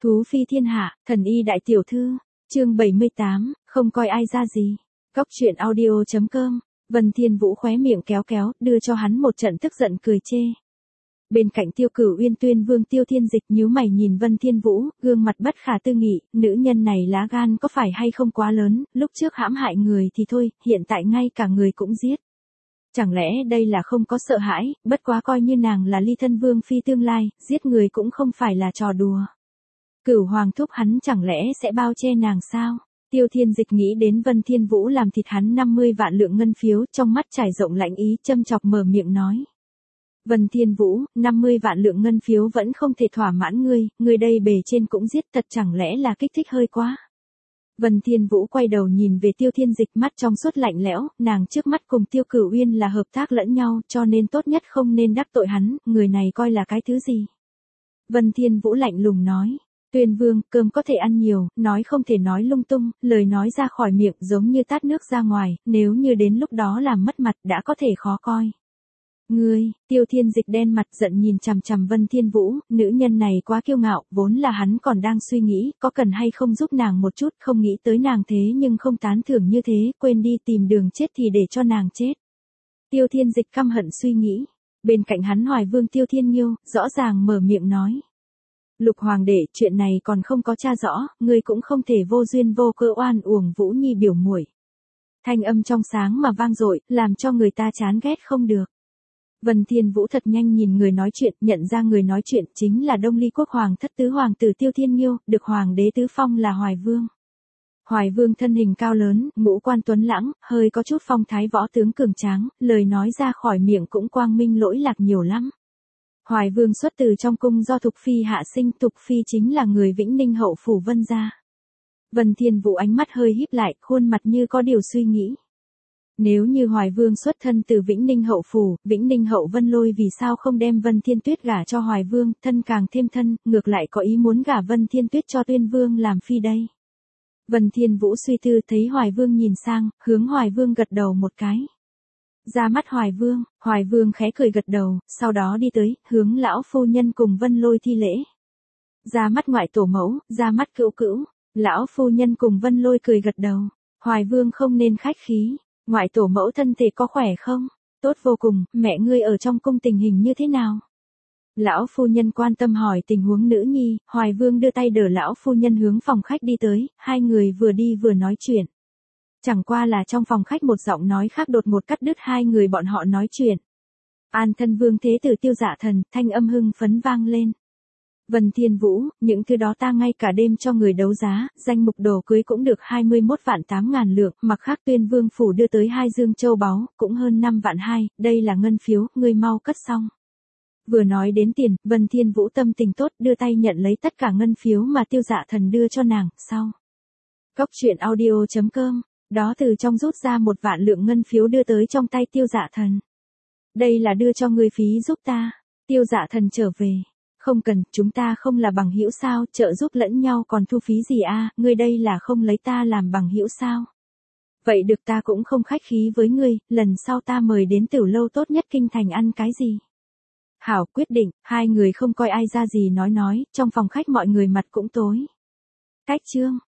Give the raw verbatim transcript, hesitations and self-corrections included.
Thú phi thiên hạ, thần y đại tiểu thư, chương bảy mươi tám, không coi ai ra gì. Cóc truyện audio chấm com, Vân Thiên Vũ khóe miệng kéo kéo, đưa cho hắn một trận tức giận cười chê. Bên cạnh Tiêu Cửu Uyên Tuyên Vương Tiêu Thiên Dịch nhíu mày nhìn Vân Thiên Vũ, gương mặt bất khả tư nghị, nữ nhân này lá gan có phải hay không quá lớn, lúc trước hãm hại người thì thôi, hiện tại ngay cả người cũng giết. Chẳng lẽ đây là không có sợ hãi, bất quá coi như nàng là ly thân vương phi tương lai, giết người cũng không phải là trò đùa. Cửu hoàng thúc hắn chẳng lẽ sẽ bao che nàng sao? Tiêu Thiên Dịch nghĩ đến Vân Thiên Vũ làm thịt hắn năm mươi vạn lượng ngân phiếu, trong mắt trải rộng lạnh ý, châm chọc mở miệng nói. Vân Thiên Vũ, năm mươi vạn lượng ngân phiếu vẫn không thể thỏa mãn ngươi, ngươi đây bề trên cũng giết, thật chẳng lẽ là kích thích hơi quá. Vân Thiên Vũ quay đầu nhìn về Tiêu Thiên Dịch, mắt trong suốt lạnh lẽo, nàng trước mắt cùng Tiêu Cửu Uyên là hợp tác lẫn nhau, cho nên tốt nhất không nên đắc tội hắn, người này coi là cái thứ gì. Vân Thiên Vũ lạnh lùng nói. Tuyên Vương, cơm có thể ăn nhiều, nói không thể nói lung tung, lời nói ra khỏi miệng giống như tát nước ra ngoài, nếu như đến lúc đó làm mất mặt đã có thể khó coi. Ngươi, Tiêu Thiên Dịch đen mặt giận nhìn chằm chằm Vân Thiên Vũ, nữ nhân này quá kiêu ngạo, vốn là hắn còn đang suy nghĩ, có cần hay không giúp nàng một chút, không nghĩ tới nàng thế nhưng không tán thưởng như thế, quên đi tìm đường chết thì để cho nàng chết. Tiêu Thiên Dịch căm hận suy nghĩ, bên cạnh hắn Hoài Vương Tiêu Thiên Nghiêu, rõ ràng mở miệng nói. Lục hoàng đệ, chuyện này còn không có tra rõ, ngươi cũng không thể vô duyên vô cớ oan uổng Vũ Nhi biểu muội. Thanh âm trong sáng mà vang dội, làm cho người ta chán ghét không được. Vân Thiên Vũ thật nhanh nhìn người nói chuyện, nhận ra người nói chuyện chính là Đông Ly Quốc hoàng thất tứ hoàng tử Tiêu Thiên Nghiêu, được hoàng đế tứ phong là Hoài Vương. Hoài Vương thân hình cao lớn, ngũ quan tuấn lãng, hơi có chút phong thái võ tướng cường tráng, lời nói ra khỏi miệng cũng quang minh lỗi lạc nhiều lắm. Hoài Vương xuất từ trong cung do Thục Phi hạ sinh, Thục Phi chính là người Vĩnh Ninh hậu phủ Vân gia. Vân Thiên Vũ ánh mắt hơi híp lại, khuôn mặt như có điều suy nghĩ. Nếu như Hoài Vương xuất thân từ Vĩnh Ninh hậu phủ, Vĩnh Ninh hậu Vân Lôi vì sao không đem Vân Thiên Tuyết gả cho Hoài Vương, thân càng thêm thân, ngược lại có ý muốn gả Vân Thiên Tuyết cho Tuyên Vương làm phi đây. Vân Thiên Vũ suy tư thấy Hoài Vương nhìn sang, hướng Hoài Vương gật đầu một cái. Ra mắt Hoài Vương, Hoài Vương khẽ cười gật đầu, sau đó đi tới, hướng lão phu nhân cùng Vân Lôi thi lễ. Ra mắt ngoại tổ mẫu, ra mắt cữu cữu, lão phu nhân cùng Vân Lôi cười gật đầu. Hoài Vương không nên khách khí, ngoại tổ mẫu thân thể có khỏe không? Tốt vô cùng, mẹ ngươi ở trong cung tình hình như thế nào? Lão phu nhân quan tâm hỏi tình huống nữ nhi, Hoài Vương đưa tay đỡ lão phu nhân hướng phòng khách đi tới, hai người vừa đi vừa nói chuyện. Chẳng qua là trong phòng khách một giọng nói khác đột ngột cắt đứt hai người bọn họ nói chuyện. An thân vương thế tử Tiêu Dạ Thần, thanh âm hưng phấn vang lên. Vân Thiên Vũ, những thứ đó ta ngay cả đêm cho người đấu giá, danh mục đồ cưới cũng được hai mươi mốt vạn tám ngàn lượng, mặc khác Tuyên Vương phủ đưa tới hai dương châu báu, cũng hơn năm vạn hai, đây là ngân phiếu, ngươi mau cất xong. Vừa nói đến tiền, Vân Thiên Vũ tâm tình tốt đưa tay nhận lấy tất cả ngân phiếu mà Tiêu Dạ Thần đưa cho nàng, sau. Cóc truyện audio chấm com, đó từ trong rút ra một vạn lượng ngân phiếu đưa tới trong tay Tiêu Dạ Thần. Đây là đưa cho ngươi phí giúp ta. Tiêu Dạ Thần trở về. Không cần, chúng ta không là bằng hữu sao, trợ giúp lẫn nhau còn thu phí gì a, ngươi đây là không lấy ta làm bằng hữu sao? Vậy được, ta cũng không khách khí với ngươi, lần sau ta mời đến tiểu lâu tốt nhất kinh thành ăn cái gì? Hảo, quyết định, hai người không coi ai ra gì nói nói, trong phòng khách mọi người mặt cũng tối. Cách chương